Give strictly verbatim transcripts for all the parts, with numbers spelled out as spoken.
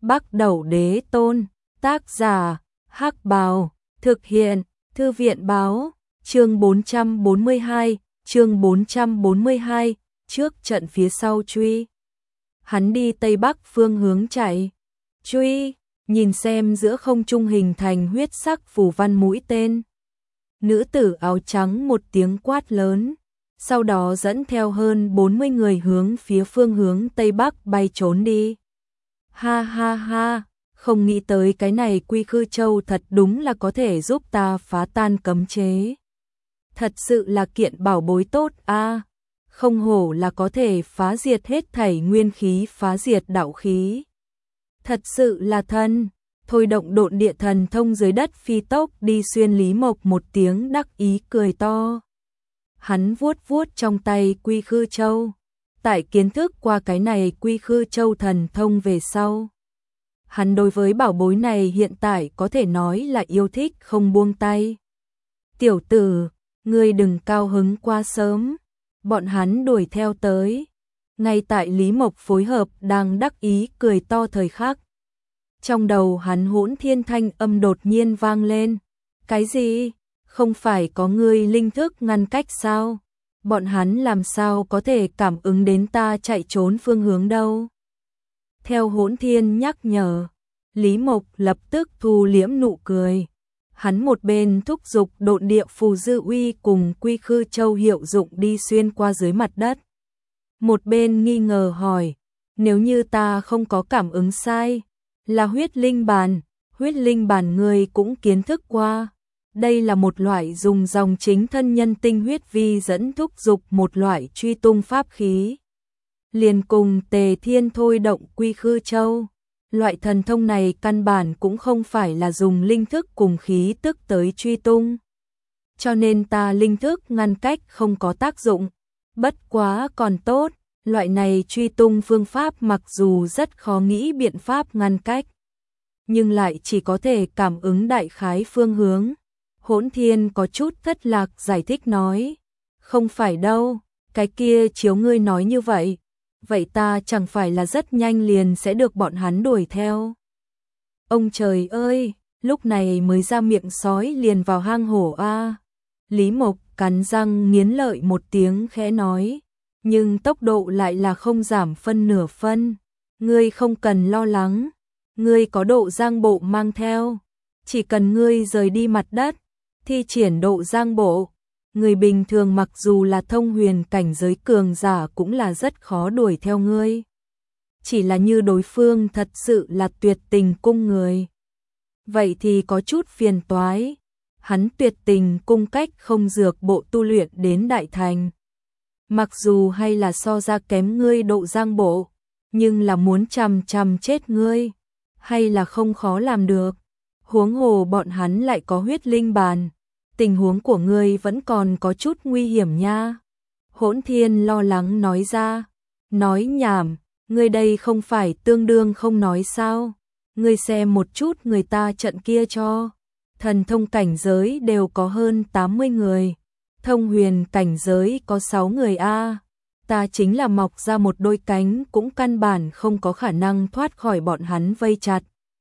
Bắc Đẩu Đế Tôn, tác giả, Hắc Bào, thực hiện, Thư viện báo, chương bốn trăm bốn mươi hai, chương bốn trăm bốn mươi hai, trước trận phía sau truy. Hắn đi Tây Bắc phương hướng chạy, truy, nhìn xem giữa không trung hình thành huyết sắc phù văn mũi tên. Nữ tử áo trắng một tiếng quát lớn, sau đó dẫn theo hơn bốn mươi người hướng phía phương hướng Tây Bắc bay trốn đi. Ha ha ha, không nghĩ tới cái này Quy Khư Châu thật đúng là có thể giúp ta phá tan cấm chế. Thật sự là kiện bảo bối tốt a, không hổ là có thể phá diệt hết thảy nguyên khí, phá diệt đạo khí. Thật sự là thân, thôi động độn địa thần thông dưới đất phi tốc đi xuyên. Lý Mộc một tiếng đắc ý cười to. Hắn vuốt vuốt trong tay Quy Khư Châu, tại kiến thức qua cái này Quy Khư Châu thần thông về sau, hắn đối với bảo bối này hiện tại có thể nói là yêu thích không buông tay. Tiểu tử, ngươi đừng cao hứng quá sớm, bọn hắn đuổi theo tới. Ngay tại Lý Mộc phối hợp đang đắc ý cười to thời khắc, trong đầu hắn hỗn thiên thanh âm đột nhiên vang lên. Cái gì? Không phải có ngươi linh thức ngăn cách sao? Bọn hắn làm sao có thể cảm ứng đến ta chạy trốn phương hướng đâu? Theo hỗn thiên nhắc nhở, Lý Mộc lập tức thu liễm nụ cười. Hắn một bên thúc giục độn địa phù dư uy cùng Quy Khư Châu hiệu dụng đi xuyên qua dưới mặt đất. Một bên nghi ngờ hỏi, nếu như ta không có cảm ứng sai, là huyết linh bàn, huyết linh bàn ngươi cũng kiến thức qua. Đây là một loại dùng dòng chính thân nhân tinh huyết vi dẫn thúc giục một loại truy tung pháp khí. Liền cùng Tề Thiên thôi động Quy Khư Châu. Loại thần thông này căn bản cũng không phải là dùng linh thức cùng khí tức tới truy tung. Cho nên ta linh thức ngăn cách không có tác dụng. Bất quá còn tốt, loại này truy tung phương pháp mặc dù rất khó nghĩ biện pháp ngăn cách, nhưng lại chỉ có thể cảm ứng đại khái phương hướng. Hỗn Thiên có chút thất lạc giải thích nói, không phải đâu, cái kia chiếu ngươi nói như vậy, vậy ta chẳng phải là rất nhanh liền sẽ được bọn hắn đuổi theo. Ông trời ơi, lúc này mới ra miệng sói liền vào hang hổ a. Lý Mộc cắn răng nghiến lợi một tiếng khẽ nói, nhưng tốc độ lại là không giảm phân nửa phân. Ngươi không cần lo lắng, ngươi có độ giang bộ mang theo, chỉ cần ngươi rời đi mặt đất, thi triển độ giang bộ, người bình thường mặc dù là thông huyền cảnh giới cường giả cũng là rất khó đuổi theo ngươi. Chỉ là như đối phương thật sự là tuyệt tình cung người, vậy thì có chút phiền toái. Hắn tuyệt tình cung cách không dược bộ tu luyện đến đại thành, mặc dù hay là so ra kém ngươi độ giang bộ, nhưng là muốn chằm chằm chết ngươi, hay là không khó làm được. Huống hồ bọn hắn lại có huyết linh bàn, tình huống của ngươi vẫn còn có chút nguy hiểm nha. Hỗn Thiên lo lắng nói ra, nói nhảm, ngươi đây không phải tương đương không nói sao? Ngươi xem một chút người ta trận kia cho, thần thông cảnh giới đều có hơn tám mươi người, thông huyền cảnh giới có sáu người a. Ta chính là mọc ra một đôi cánh cũng căn bản không có khả năng thoát khỏi bọn hắn vây chặt.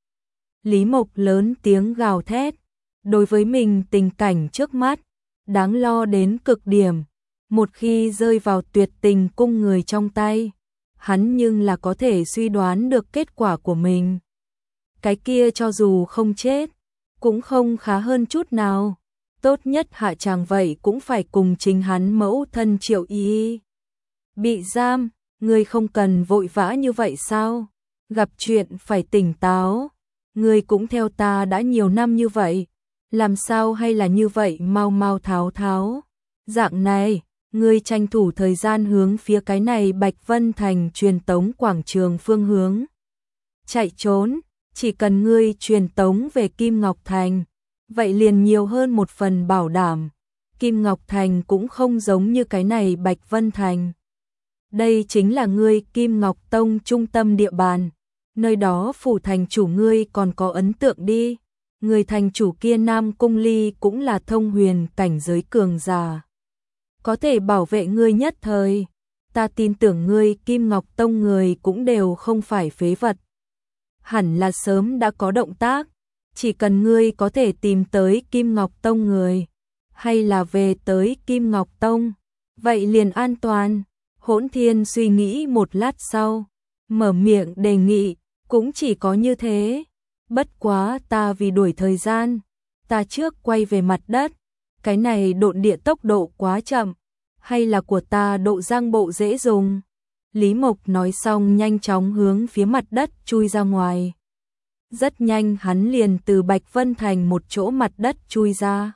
Lý Mộc lớn tiếng gào thét, đối với mình tình cảnh trước mắt, đáng lo đến cực điểm. Một khi rơi vào tuyệt tình cung người trong tay, hắn nhưng là có thể suy đoán được kết quả của mình. Cái kia cho dù không chết, cũng không khá hơn chút nào. Tốt nhất hạ chàng vậy cũng phải cùng chính hắn mẫu thân Triệu Y bị giam. Ngươi không cần vội vã như vậy sao? Gặp chuyện phải tỉnh táo. Ngươi cũng theo ta đã nhiều năm như vậy, làm sao hay là như vậy mau mau tháo tháo. Dạng này, ngươi tranh thủ thời gian hướng phía cái này Bạch Vân Thành truyền tống quảng trường phương hướng chạy trốn. Chỉ cần ngươi truyền tống về Kim Ngọc Thành, vậy liền nhiều hơn một phần bảo đảm. Kim Ngọc Thành cũng không giống như cái này Bạch Vân Thành. Đây chính là ngươi Kim Ngọc Tông trung tâm địa bàn. Nơi đó phủ thành chủ ngươi còn có ấn tượng đi. Người thành chủ kia Nam Cung Ly cũng là thông huyền cảnh giới cường giả, có thể bảo vệ ngươi nhất thời. Ta tin tưởng ngươi Kim Ngọc Tông người cũng đều không phải phế vật. hẳn là sớm đã có động tác, chỉ cần ngươi có thể tìm tới Kim Ngọc Tông người, hay là về tới Kim Ngọc Tông, vậy liền an toàn. Hỗn Thiên suy nghĩ một lát sau, mở miệng đề nghị, cũng chỉ có như thế. Bất quá ta vì đuổi thời gian, ta trước quay về mặt đất, cái này độn địa tốc độ quá chậm, hay là của ta độ giang bộ dễ dùng. Lý Mộc nói xong nhanh chóng hướng phía mặt đất chui ra ngoài. Rất nhanh hắn liền từ Bạch Vân Thành một chỗ mặt đất chui ra.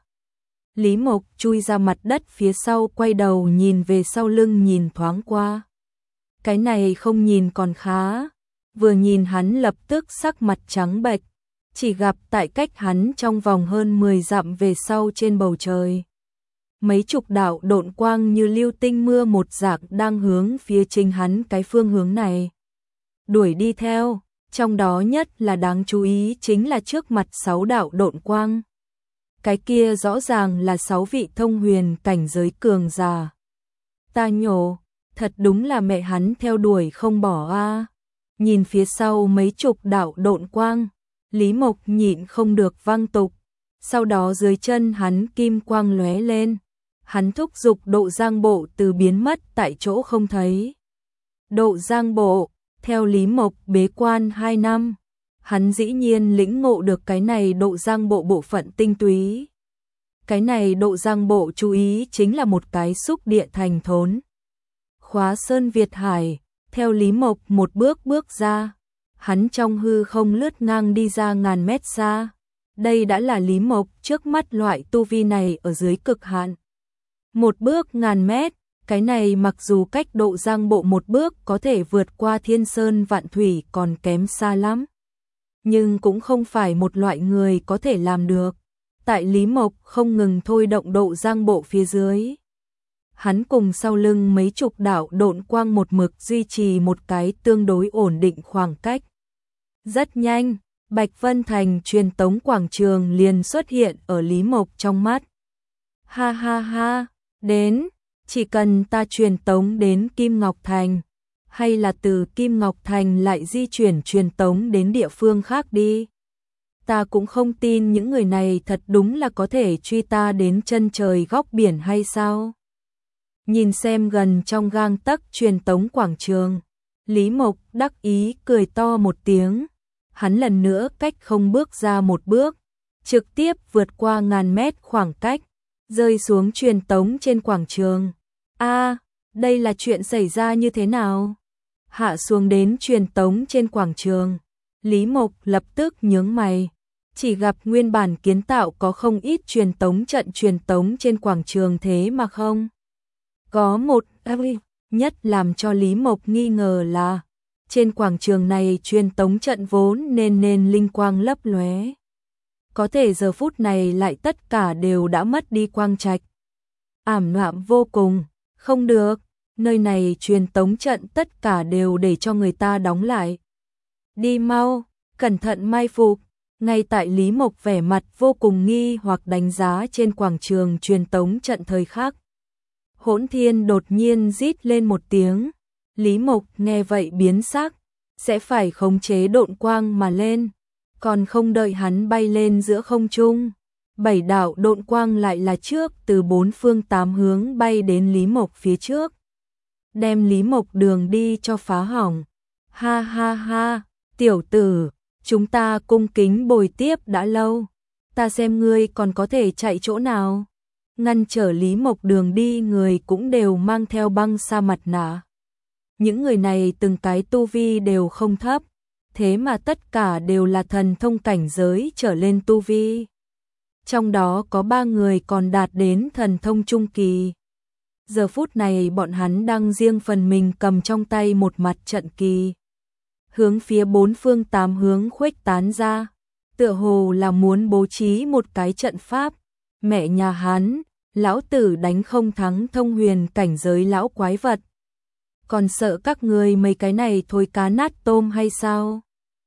Lý Mộc chui ra mặt đất phía sau, quay đầu nhìn về sau lưng nhìn thoáng qua. Cái này không nhìn còn khá, vừa nhìn hắn lập tức sắc mặt trắng bệch, chỉ gặp tại cách hắn trong vòng hơn mười dặm về sau trên bầu trời. Mấy chục đạo độn quang như lưu tinh mưa một dạng đang hướng phía chính hắn cái phương hướng này đuổi đi theo, trong đó nhất là đáng chú ý chính là trước mặt sáu đạo độn quang. Cái kia rõ ràng là sáu vị thông huyền cảnh giới cường giả. Ta nhổ, thật đúng là mẹ hắn theo đuổi không bỏ a. Nhìn phía sau mấy chục đạo độn quang, Lý Mộc nhịn không được vang tục. Sau đó dưới chân hắn kim quang lóe lên, hắn thúc giục độ giang bộ từ biến mất tại chỗ không thấy. Độ giang bộ, theo Lý Mộc bế quan hai năm, hắn dĩ nhiên lĩnh ngộ được cái này độ giang bộ bộ phận tinh túy. Cái này độ giang bộ chú ý chính là một cái xúc địa thành thốn. Khóa sơn Việt Hải, theo Lý Mộc một bước bước ra, hắn trong hư không lướt ngang đi ra ngàn mét xa. Đây đã là Lý Mộc trước mắt loại tu vi này ở dưới cực hạn. Một bước ngàn mét, cái này mặc dù cách độ giang bộ một bước có thể vượt qua thiên sơn vạn thủy còn kém xa lắm. Nhưng cũng không phải một loại người có thể làm được. Tại Lý Mộc không ngừng thôi động độ giang bộ phía dưới. Hắn cùng sau lưng mấy chục đạo độn quang một mực duy trì một cái tương đối ổn định khoảng cách. Rất nhanh, Bạch Vân Thành truyền tống quảng trường liền xuất hiện ở Lý Mộc trong mắt. Ha ha ha, đến, chỉ cần ta truyền tống đến Kim Ngọc Thành, hay là từ Kim Ngọc Thành lại di chuyển truyền tống đến địa phương khác đi. Ta cũng không tin những người này thật đúng là có thể truy ta đến chân trời góc biển hay sao. Nhìn xem gần trong gang tấc truyền tống quảng trường, Lý Mộc đắc ý cười to một tiếng. Hắn lần nữa cách không bước ra một bước, trực tiếp vượt qua ngàn mét khoảng cách, rơi xuống truyền tống trên quảng trường. A, đây là chuyện xảy ra như thế nào? Hạ xuống đến truyền tống trên quảng trường, Lý Mộc lập tức nhướng mày, chỉ gặp nguyên bản kiến tạo có không ít truyền tống trận truyền tống trên quảng trường thế mà không. Có một nhất làm cho Lý Mộc nghi ngờ là trên quảng trường này truyền tống trận vốn nên nên linh quang lấp lóe. Có thể giờ phút này lại tất cả đều đã mất đi quang trạch. Ảm đạm vô cùng, không được, nơi này truyền tống trận tất cả đều để cho người ta đóng lại. Đi mau, cẩn thận mai phục. Ngay tại Lý Mộc vẻ mặt vô cùng nghi hoặc đánh giá trên quảng trường truyền tống trận thời khắc. Hỗn Thiên đột nhiên rít lên một tiếng. Lý Mộc nghe vậy biến sắc, sẽ phải khống chế độn quang mà lên, còn không đợi hắn bay lên giữa không trung, bảy đạo độn quang lại là trước từ bốn phương tám hướng bay đến Lý Mộc phía trước, đem Lý Mộc đường đi cho phá hỏng. Ha ha ha, tiểu tử, chúng ta cung kính bồi tiếp đã lâu, ta xem ngươi còn có thể chạy chỗ nào. Ngăn trở Lý Mộc đường đi người cũng đều mang theo băng sa mặt nạ. Những người này từng cái tu vi đều không thấp, thế mà tất cả đều là thần thông cảnh giới trở lên tu vi. Trong đó có ba người còn đạt đến thần thông trung kỳ. Giờ phút này bọn hắn đang riêng phần mình cầm trong tay một mặt trận kỳ, hướng phía bốn phương tám hướng khuếch tán ra, tựa hồ là muốn bố trí một cái trận pháp. Mẹ nhà hắn, lão tử đánh không thắng thông huyền cảnh giới lão quái vật, còn sợ các người mấy cái này thôi cá nát tôm hay sao?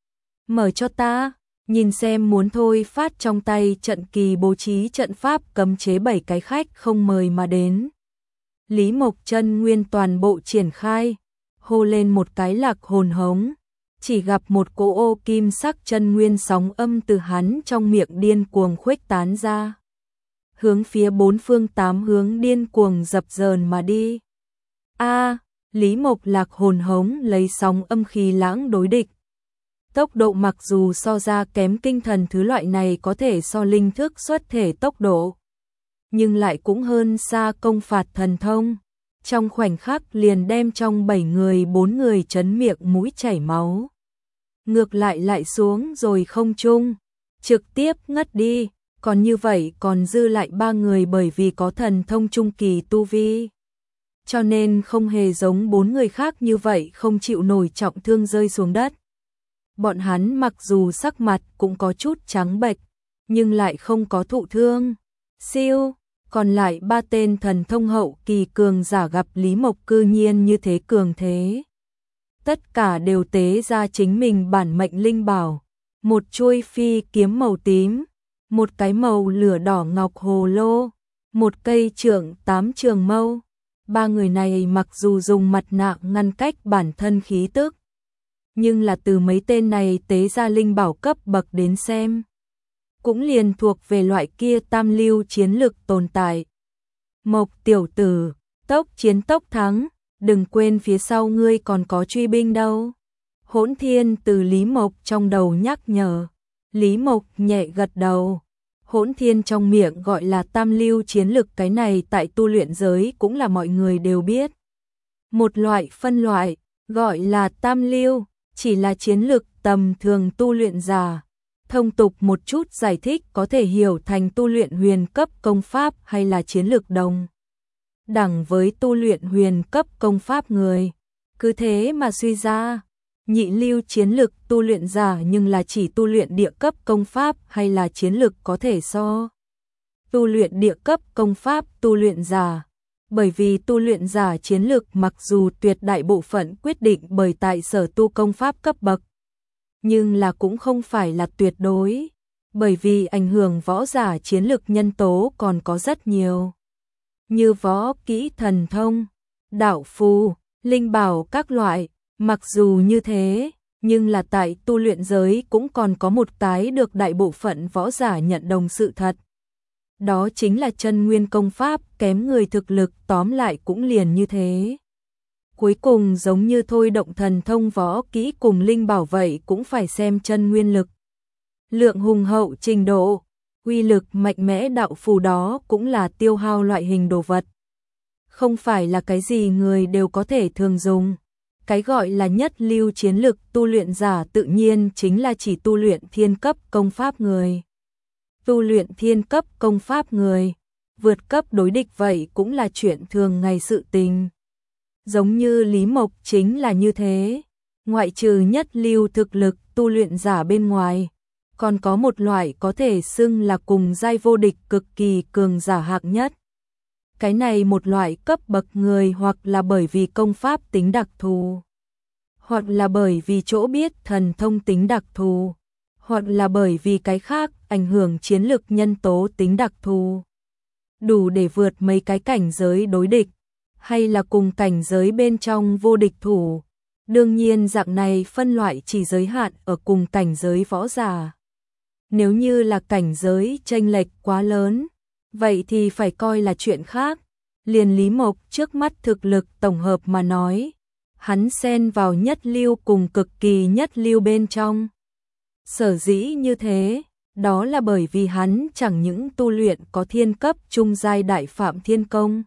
Mở cho ta, nhìn xem muốn thôi phát trong tay trận kỳ bố trí trận pháp cấm chế bảy cái khách không mời mà đến. Lý Mộc chân nguyên toàn bộ triển khai, hô lên một cái lạc hồn hống, chỉ gặp một cỗ ô kim sắc chân nguyên sóng âm từ hắn trong miệng điên cuồng khuếch tán ra, hướng phía bốn phương tám hướng điên cuồng dập dờn mà đi. A, Lý Mộc Lạc hồn hống lấy sóng âm khí lãng đối địch. Tốc độ mặc dù so ra kém kinh thần thứ loại này có thể so linh thức xuất thể tốc độ, nhưng lại cũng hơn xa công phạt thần thông. Trong khoảnh khắc liền đem trong bảy người bốn người chấn miệng mũi chảy máu. Ngược lại lại xuống rồi không trung, trực tiếp ngất đi, còn như vậy còn dư lại ba người bởi vì có thần thông trung kỳ tu vi. Cho nên không hề giống bốn người khác như vậy không chịu nổi trọng thương rơi xuống đất. Bọn hắn mặc dù sắc mặt cũng có chút trắng bệch, nhưng lại không có thụ thương. Siêu, còn lại ba tên thần thông hậu kỳ cường giả gặp Lý Mộc cư nhiên như thế cường thế. Tất cả đều tế ra chính mình bản mệnh linh bảo, một chuôi phi kiếm màu tím, một cái màu lửa đỏ ngọc hồ lô, một cây trượng tám trường mâu. Ba người này mặc dù dùng mặt nạ ngăn cách bản thân khí tức, nhưng là từ mấy tên này tế ra linh bảo cấp bậc đến xem, cũng liền thuộc về loại kia tam lưu chiến lực tồn tại. Mộc tiểu tử, tốc chiến tốc thắng, đừng quên phía sau ngươi còn có truy binh đâu. Hỗn Thiên từ Lý Mộc trong đầu nhắc nhở. Lý Mộc nhẹ gật đầu. Hỗn Thiên trong miệng gọi là tam lưu chiến lực, cái này tại tu luyện giới cũng là mọi người đều biết. Một loại phân loại, gọi là tam lưu, chỉ là chiến lực tầm thường tu luyện giả. Thông tục một chút giải thích có thể hiểu thành tu luyện huyền cấp công pháp hay là chiến lực đồng đẳng với tu luyện huyền cấp công pháp người. Cứ thế mà suy ra, nhị lưu chiến lực tu luyện giả nhưng là chỉ tu luyện địa cấp công pháp hay là chiến lực có thể so tu luyện địa cấp công pháp tu luyện giả. Bởi vì tu luyện giả chiến lực mặc dù tuyệt đại bộ phận quyết định bởi tại sở tu công pháp cấp bậc, nhưng là cũng không phải là tuyệt đối, bởi vì ảnh hưởng võ giả chiến lực nhân tố còn có rất nhiều, như võ kỹ thần thông, đạo phù, linh bảo các loại. Mặc dù như thế, nhưng là tại tu luyện giới cũng còn có một cái được đại bộ phận võ giả nhận đồng sự thật. Đó chính là chân nguyên công pháp kém người thực lực, tóm lại cũng liền như thế. Cuối cùng giống như thôi động thần thông võ kỹ cùng linh bảo vậy cũng phải xem chân nguyên lực. Lượng hùng hậu trình độ, uy lực mạnh mẽ đạo phù đó cũng là tiêu hao loại hình đồ vật. Không phải là cái gì người đều có thể thường dùng. Cái gọi là nhất lưu chiến lực tu luyện giả tự nhiên chính là chỉ tu luyện thiên cấp công pháp người. Tu luyện thiên cấp công pháp người, vượt cấp đối địch vậy cũng là chuyện thường ngày sự tình. Giống như Lý Mộc chính là như thế, ngoại trừ nhất lưu thực lực tu luyện giả bên ngoài, còn có một loại có thể xưng là cùng giai vô địch cực kỳ cường giả hạng nhất. Cái này một loại cấp bậc người hoặc là bởi vì công pháp tính đặc thù, hoặc là bởi vì chỗ biết thần thông tính đặc thù, hoặc là bởi vì cái khác ảnh hưởng chiến lực nhân tố tính đặc thù, đủ để vượt mấy cái cảnh giới đối địch, hay là cùng cảnh giới bên trong vô địch thủ. Đương nhiên dạng này phân loại chỉ giới hạn ở cùng cảnh giới võ giả. Nếu như là cảnh giới chênh lệch quá lớn, vậy thì phải coi là chuyện khác. Liền Lý Mộc trước mắt thực lực tổng hợp mà nói, hắn xen vào nhất lưu cùng cực kỳ nhất lưu bên trong. Sở dĩ như thế, đó là bởi vì hắn chẳng những tu luyện có thiên cấp trung giai đại phạm thiên công,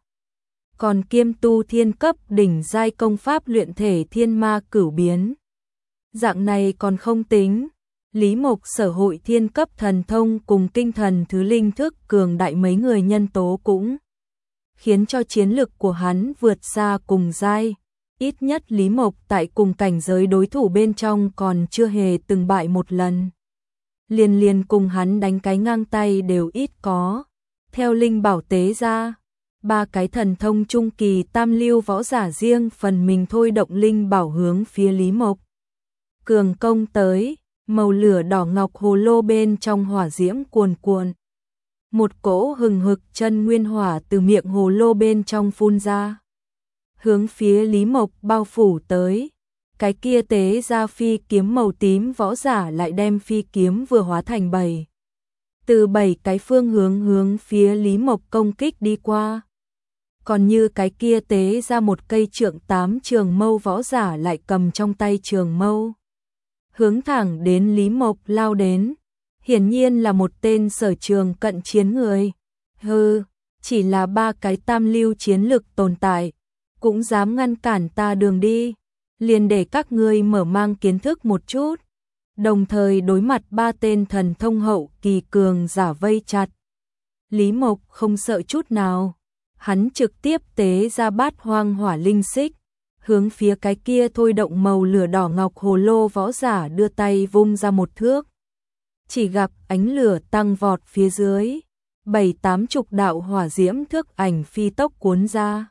còn kiêm tu thiên cấp đỉnh giai công pháp luyện thể thiên ma cửu biến. Dạng này còn không tính, Lý Mộc sở hội thiên cấp thần thông cùng kinh thần thứ linh thức cường đại mấy người nhân tố cũng khiến cho chiến lực của hắn vượt xa cùng giai. Ít nhất Lý Mộc tại cùng cảnh giới đối thủ bên trong còn chưa hề từng bại một lần. Liền liền cùng hắn đánh cái ngang tay đều ít có. Theo linh bảo tế ra, ba cái thần thông trung kỳ tam lưu võ giả riêng phần mình thôi động linh bảo hướng phía Lý Mộc cường công tới. Màu lửa đỏ ngọc hồ lô bên trong hỏa diễm cuồn cuộn. Một cỗ hừng hực chân nguyên hỏa từ miệng hồ lô bên trong phun ra, hướng phía Lý Mộc bao phủ tới. cái kia tế ra phi kiếm màu tím võ giả lại đem phi kiếm vừa hóa thành bảy. Từ bảy cái phương hướng hướng phía Lý Mộc công kích đi qua. Còn như cái kia tế ra một cây trượng tám trường mâu võ giả lại cầm trong tay trường mâu. Hướng thẳng đến Lý Mộc lao đến. Hiển nhiên là một tên sở trường cận chiến người. Hừ, chỉ là ba cái tam lưu chiến lực tồn tại. Cũng dám ngăn cản ta đường đi. Liền để các ngươi mở mang kiến thức một chút. Đồng thời đối mặt ba tên thần thông hậu kỳ cường giả vây chặt. Lý Mộc không sợ chút nào. Hắn trực tiếp tế ra bát hoang hỏa linh xích. Hướng phía cái kia thôi động màu lửa đỏ ngọc hồ lô võ giả đưa tay vung ra một thước. Chỉ gặp ánh lửa tăng vọt phía dưới. Bảy tám chục đạo hỏa diễm thước ảnh phi tốc cuốn ra.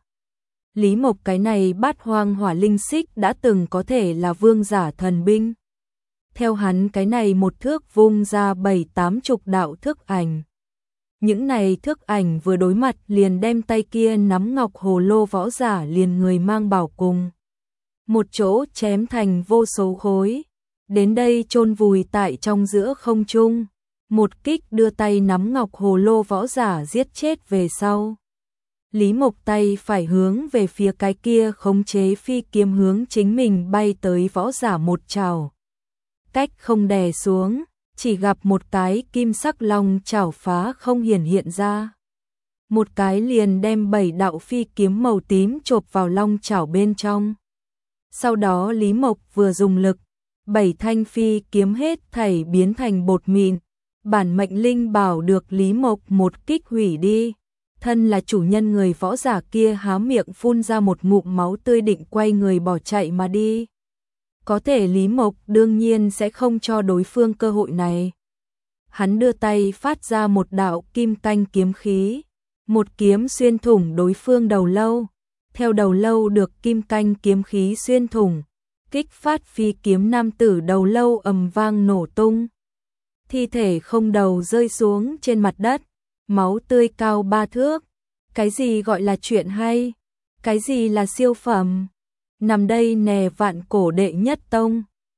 Lý Mộc cái này bát hoang hỏa linh xích đã từng có thể là vương giả thần binh. Theo hắn cái này một thước vung ra bảy tám chục đạo thước ảnh. Những này thước ảnh vừa đối mặt liền đem tay kia nắm ngọc hồ lô võ giả liền người mang bảo cùng. Một chỗ chém thành vô số khối. Đến đây chôn vùi tại trong giữa không trung. Một kích đưa tay nắm ngọc hồ lô võ giả giết chết về sau. Lý Mộc tay phải hướng về phía cái kia khống chế phi kiếm hướng chính mình bay tới võ giả một trảo. Cách không đè xuống, chỉ gặp một cái kim sắc long chảo phá không hiển hiện ra. Một cái liền đem bảy đạo phi kiếm màu tím chộp vào long chảo bên trong. Sau đó Lý Mộc vừa dùng lực, bảy thanh phi kiếm hết thảy biến thành bột mịn. Bản mệnh linh bảo được Lý Mộc một kích hủy đi. Thân là chủ nhân người võ giả kia há miệng phun ra một ngụm máu tươi định quay người bỏ chạy mà đi. Có thể Lý Mộc đương nhiên sẽ không cho đối phương cơ hội này. Hắn đưa tay phát ra một đạo kim canh kiếm khí. Một kiếm xuyên thủng đối phương đầu lâu. Theo đầu lâu được kim canh kiếm khí xuyên thủng. Kích phát phi kiếm nam tử đầu lâu ầm vang nổ tung. Thi thể không đầu rơi xuống trên mặt đất. Máu tươi cao ba thước. Cái gì gọi là chuyện hay? Cái gì là siêu phẩm? Nằm đây nè vạn cổ đệ nhất tông.